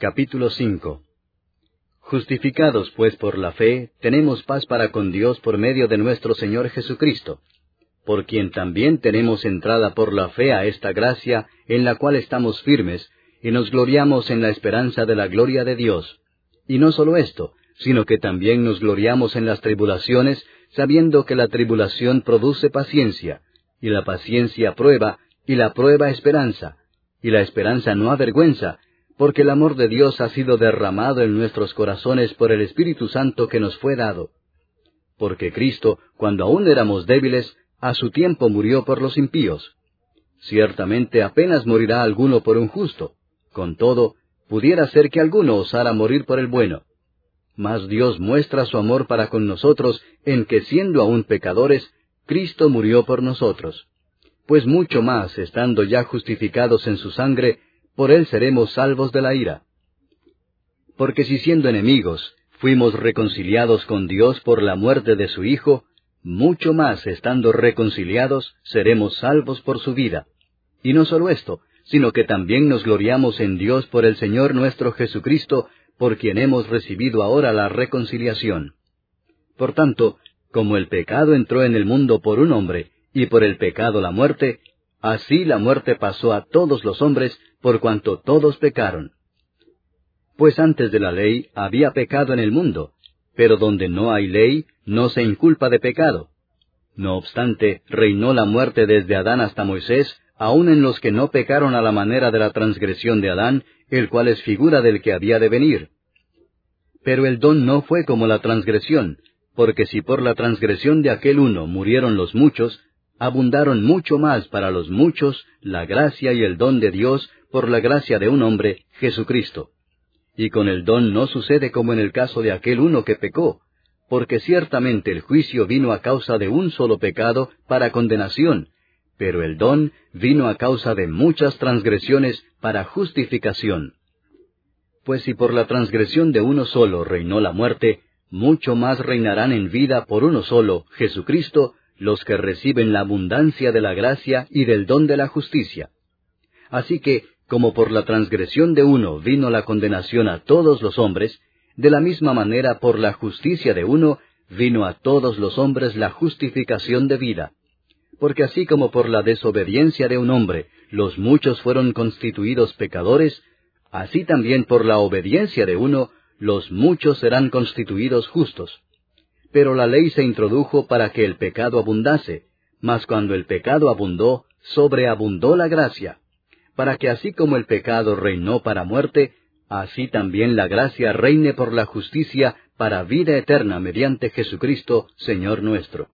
Capítulo 5. Justificados pues por la fe, tenemos paz para con Dios por medio de nuestro Señor Jesucristo, por quien también tenemos entrada por la fe a esta gracia, en la cual estamos firmes, y nos gloriamos en la esperanza de la gloria de Dios. Y no solo esto, sino que también nos gloriamos en las tribulaciones, sabiendo que la tribulación produce paciencia, y la paciencia prueba, y la prueba esperanza, y la esperanza no avergüenza, porque el amor de Dios ha sido derramado en nuestros corazones por el Espíritu Santo que nos fue dado. Porque Cristo, cuando aún éramos débiles, a su tiempo murió por los impíos. Ciertamente apenas morirá alguno por un justo, con todo, pudiera ser que alguno osara morir por el bueno. Mas Dios muestra su amor para con nosotros en que siendo aún pecadores, Cristo murió por nosotros. Pues mucho más, estando ya justificados en su sangre, por él seremos salvos de la ira. Porque si siendo enemigos, fuimos reconciliados con Dios por la muerte de su Hijo, mucho más, estando reconciliados, seremos salvos por su vida. Y no solo esto, sino que también nos gloriamos en Dios por el Señor nuestro Jesucristo, por quien hemos recibido ahora la reconciliación. Por tanto, como el pecado entró en el mundo por un hombre, y por el pecado la muerte, así la muerte pasó a todos los hombres, por cuanto todos pecaron. Pues antes de la ley había pecado en el mundo, pero donde no hay ley, no se inculpa de pecado. No obstante, reinó la muerte desde Adán hasta Moisés, aun en los que no pecaron a la manera de la transgresión de Adán, el cual es figura del que había de venir. Pero el don no fue como la transgresión, porque si por la transgresión de aquel uno murieron los muchos, abundaron mucho más para los muchos la gracia y el don de Dios por la gracia de un hombre, Jesucristo. Y con el don no sucede como en el caso de aquel uno que pecó, porque ciertamente el juicio vino a causa de un solo pecado para condenación, pero el don vino a causa de muchas transgresiones para justificación. Pues si por la transgresión de uno solo reinó la muerte, mucho más reinarán en vida por uno solo, Jesucristo, los que reciben la abundancia de la gracia y del don de la justicia. Así que, como por la transgresión de uno vino la condenación a todos los hombres, de la misma manera por la justicia de uno vino a todos los hombres la justificación de vida. Porque así como por la desobediencia de un hombre los muchos fueron constituidos pecadores, así también por la obediencia de uno los muchos serán constituidos justos. Pero la ley se introdujo para que el pecado abundase, mas cuando el pecado abundó, sobreabundó la gracia, para que así como el pecado reinó para muerte, así también la gracia reine por la justicia para vida eterna mediante Jesucristo, Señor nuestro.